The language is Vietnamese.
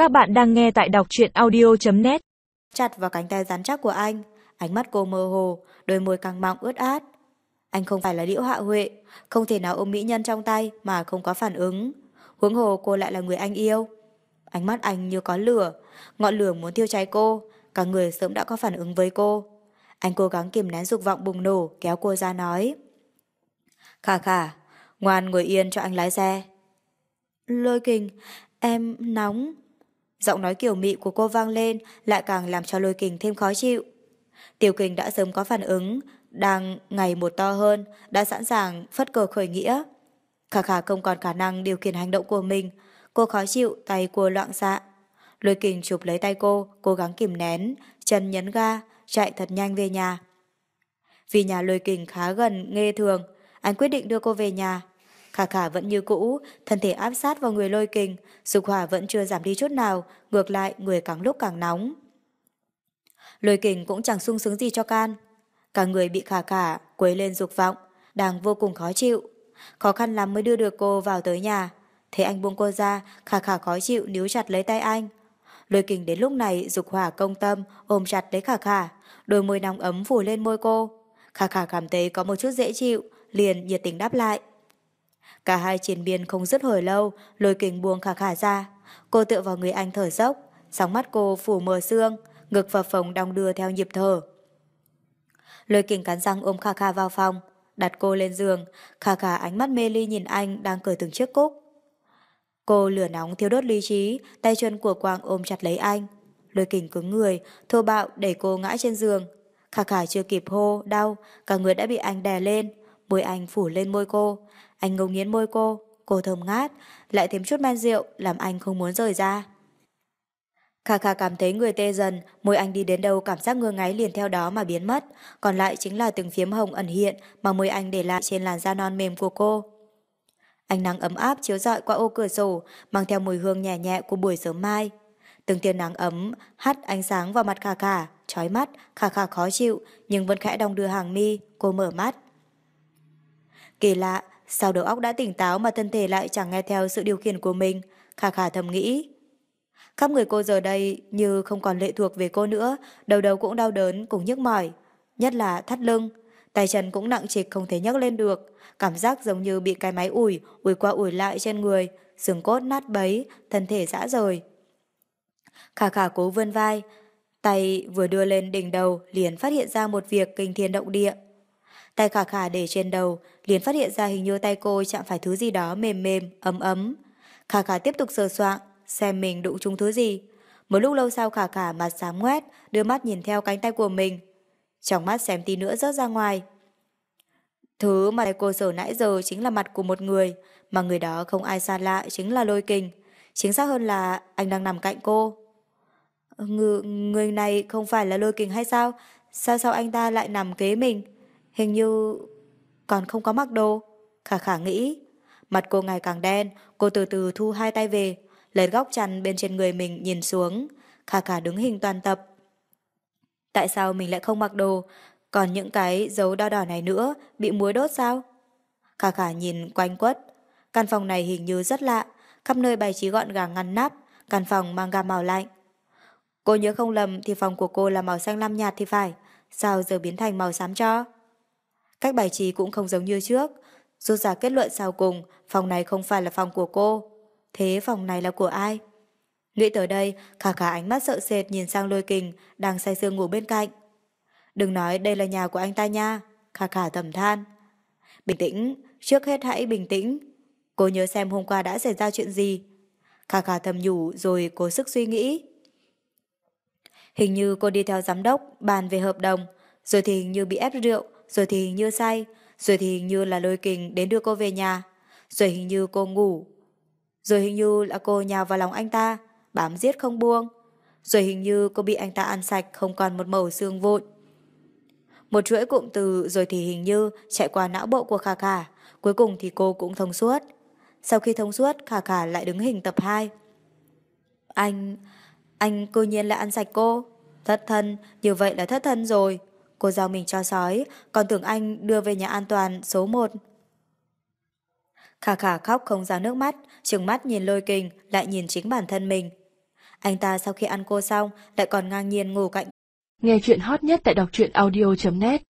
Các bạn đang nghe tại đọc truyện audio.net. Chặt vào cánh tay rắn chắc của anh, ánh mắt cô mơ hồ, đôi môi căng mọng ướt át. Anh không phải là Liễu Hạ Huệ, không thể nào ôm mỹ nhân trong tay mà không có phản ứng. Huống hồ cô lại là người anh yêu. Ánh mắt anh như có lửa, ngọn lửa muốn thiêu cháy cô, cả người sớm đã có phản ứng với cô. Anh cố gắng kìm nén dục vọng bùng nổ, kéo cô ra nói: Khả khả, ngoan ngồi yên cho anh lái xe. Lôi Kình, em nóng. Giọng nói kiều mị của cô vang lên lại càng làm cho Lôi Kình thêm khó chịu. Tiểu Kình đã sớm có phản ứng, đang ngày một to hơn, đã sẵn sàng phất cờ khởi nghĩa. Khả khả không còn khả năng điều khiển hành động của mình, cô khó chịu, tay cô loạng xạ. Lôi Kình chụp lấy tay cô, cố gắng kìm nén, chân nhấn ga, chạy thật nhanh về nhà. Vì nhà Lôi Kình khá gần Nghê Thường, anh quyết định đưa cô về nhà. Khả khả vẫn như cũ, thân thể áp sát vào người Lôi Kình, dục hỏa vẫn chưa giảm đi chút nào, ngược lại người càng lúc càng nóng. Lôi Kình cũng chẳng sung sướng gì cho can. Cả người bị khả khả quấy lên dục vọng, đang vô cùng khó chịu. Khó khăn lắm mới đưa được cô vào tới nhà. Thế anh buông cô ra, khả khả khó chịu níu chặt lấy tay anh. Lôi Kình đến lúc này dục hỏa công tâm, ôm chặt lấy khả khả, đôi môi nóng ấm phủ lên môi cô. Khả khả cảm thấy có một chút dễ chịu, liền nhiệt tình đáp lại. Cả hai triền miên không dứt hồi lâu, Lôi Kình buông khả khả ra. Cô tựa vào người anh thở dốc, sóng mắt cô phủ mờ sương, ngực phập phồng đong đưa theo nhịp thở. Lôi Kình cắn răng ôm khả khả vào phòng, đặt cô lên giường. Khả khả ánh mắt mê ly nhìn anh đang cởi từng chiếc cúc. Cô lửa nóng thiêu đốt lý trí, tay chân của Quang ôm chặt lấy anh. Lôi Kình cứng người, thô bạo đẩy cô ngã trên giường. Khả khả chưa kịp hô, đau, cả người đã bị anh đè lên. Môi anh phủ lên môi cô. Anh ngấu nghiến môi cô thơm ngát, lại thêm chút men rượu làm anh không muốn rời ra. Khả khả cảm thấy người tê dần, môi anh đi đến đâu cảm giác ngứa ngáy liền theo đó mà biến mất, còn lại chính là từng phiếm hồng ẩn hiện mà môi anh để lại trên làn da non mềm của cô. Ánh nắng ấm áp chiếu rọi qua ô cửa sổ, mang theo mùi hương nhẹ nhẹ của buổi sớm mai. Từng tia nắng ấm hắt ánh sáng vào mặt khả khả, chói mắt, khả khả khó chịu nhưng vẫn khẽ đong đưa hàng mi. Cô mở mắt. Kỳ lạ, sao đầu óc đã tỉnh táo mà thân thể lại chẳng nghe theo sự điều khiển của mình, khả khả thầm nghĩ. Khắp người cô giờ đây như không còn lệ thuộc về cô nữa, đầu đầu cũng đau đớn cũng nhức mỏi, nhất là thắt lưng, tay chân cũng nặng trịch không thể nhấc lên được, cảm giác giống như bị cái máy ủi qua ủi lại trên người, xương cốt nát bấy, thân thể rã rời. Khả khả cố vươn vai, tay vừa đưa lên đỉnh đầu liền phát hiện ra một việc kinh thiên động địa. Tay khả khả để trên đầu, liền phát hiện ra hình như tay cô chạm phải thứ gì đó mềm mềm, ấm ấm. Khả khả tiếp tục sờ soạng, xem mình đụng trúng thứ gì. Một lúc lâu sau khả khả mặt xám ngoét, đưa mắt nhìn theo cánh tay của mình. Trong mắt xém tí nữa rớt ra ngoài. Thứ mà tay cô sờ nãy giờ chính là mặt của một người, mà người đó không ai xa lạ chính là Lôi Kình. Chính xác hơn là anh đang nằm cạnh cô. Người này không phải là Lôi Kình hay sao? Sao anh ta lại nằm kế mình? Hình như còn không có mặc đồ. Khả khả nghĩ. Mặt cô ngày càng đen, cô từ từ thu hai tay về, lấy góc chăn bên trên người mình nhìn xuống. Khả khả đứng hình toàn tập. Tại sao mình lại không mặc đồ? Còn những cái dấu đo đỏ này nữa, bị muối đốt sao? Khả khả nhìn quanh quất. Căn phòng này hình như rất lạ, khắp nơi bày trí gọn gàng ngăn nắp, căn phòng mang gam màu lạnh. Cô nhớ không lầm thì phòng của cô là màu xanh lam nhạt thì phải, sao giờ biến thành màu xám cho? Cách bài trí cũng không giống như trước, rút ra kết luận sau cùng, phòng này không phải là phòng của cô. Thế phòng này là của ai? Nghĩ tới đây, khả khả ánh mắt sợ sệt nhìn sang Lôi Kình đang say sưa ngủ bên cạnh. Đừng nói đây là nhà của anh ta nha, khả khả thầm than. Bình tĩnh, trước hết hãy bình tĩnh. Cô nhớ xem hôm qua đã xảy ra chuyện gì. Khả khả thầm nhủ rồi cố sức suy nghĩ. Hình như cô đi theo giám đốc bàn về hợp đồng, rồi thì hình như bị ép rượu, rồi thì hình như say, rồi thì hình như là Lôi Kình đến đưa cô về nhà, rồi hình như cô ngủ, rồi hình như là cô nhào vào lòng anh ta, bám giết không buông, rồi hình như cô bị anh ta ăn sạch không còn một mẩu xương vụn. Một chuỗi cụm từ rồi thì hình như chạy qua não bộ của khả khả, cuối cùng thì cô cũng thông suốt. Sau khi thông suốt, khả khả lại đứng hình tập 2. Anh cư nhiên lại ăn sạch cô. Thất thân, như vậy là thất thân rồi. Cô giao mình cho sói, còn tưởng anh đưa về nhà an toàn số 1. Khả khả khóc không ra nước mắt, trừng mắt nhìn Lôi Kình, lại nhìn chính bản thân mình. Anh ta sau khi ăn cô xong lại còn ngang nhiên ngủ cạnh. Nghe chuyện hot nhất tại đọc truyện audio.net